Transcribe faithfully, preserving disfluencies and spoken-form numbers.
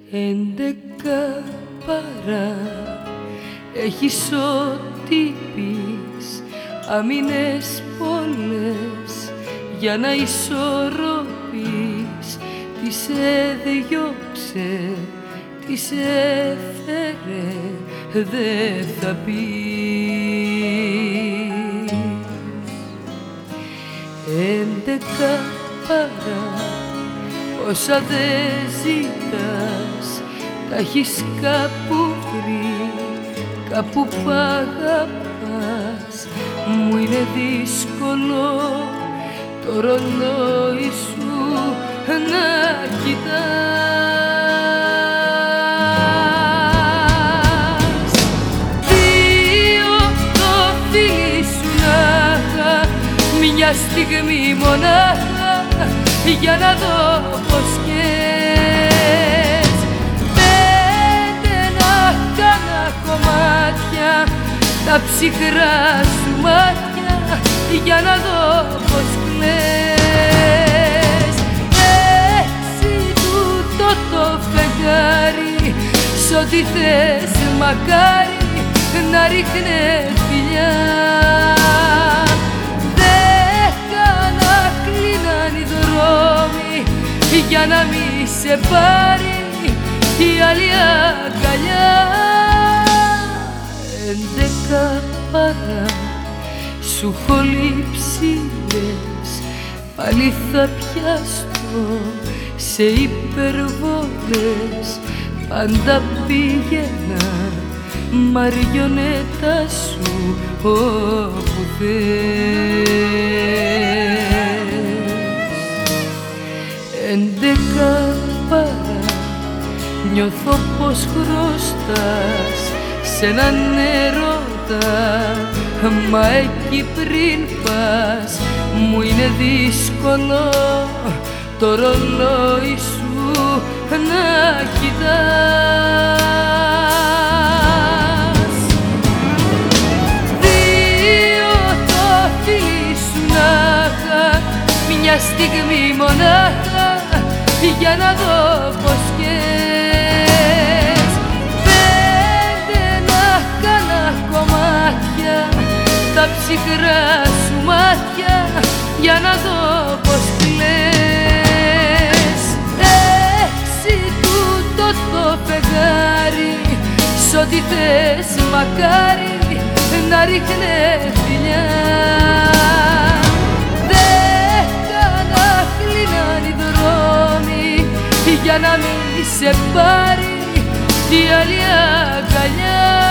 Έντεκα παρά έχεις ό,τι πεις, αμήνες πολλές για να ισορροπείς. Τι σε διώξε, τι σε έφερε, δε θα πεις. Έντεκα παρά όσα δε ζητάς, τα έχεις κάπου βρει, κάπου π' αγαπάς. Μου είναι δύσκολο το ρολόι σου να κοιτάς. Δύο το φίλι σου να είχα, μια στιγμή μονάχα, για να δω πως καις. Πέντε να κάνα κομμάτια τα ψυχρά σου μάτια, για να δω πως κλαις. Έξι τούτο το φεγγάρι, σ' ό,τι θες μακάρι να ρίχνε φιλιά. Για να μη σε πάρει η άλλη αγκαλιά. Έντεκα παρά σου έχω λείψει λες, πάλι θα πιαστώ σε υπερβολές. Πάντα πήγαινα μαριονέτα σου όπου θες. Έντεκα παρά νιώθω πως χρωστάς σ' έναν έρωτα, μα εκεί πριν πας μου είναι δύσκολο το ρολόι σου να κοιτάς. Δύο το φίλι σου να είχα, μια στιγμή μονάχα, για να δω πως καις. Πέντε να κάνα κομμάτια τα ψυχρά σου μάτια, για να δω πως κλαις. Έξι τούτο το φεγγάρι, σ' ό,τι θες μακάρι να ρίχνε φιλιά. Για να μη σε πάρει η άλλη αγκαλιά.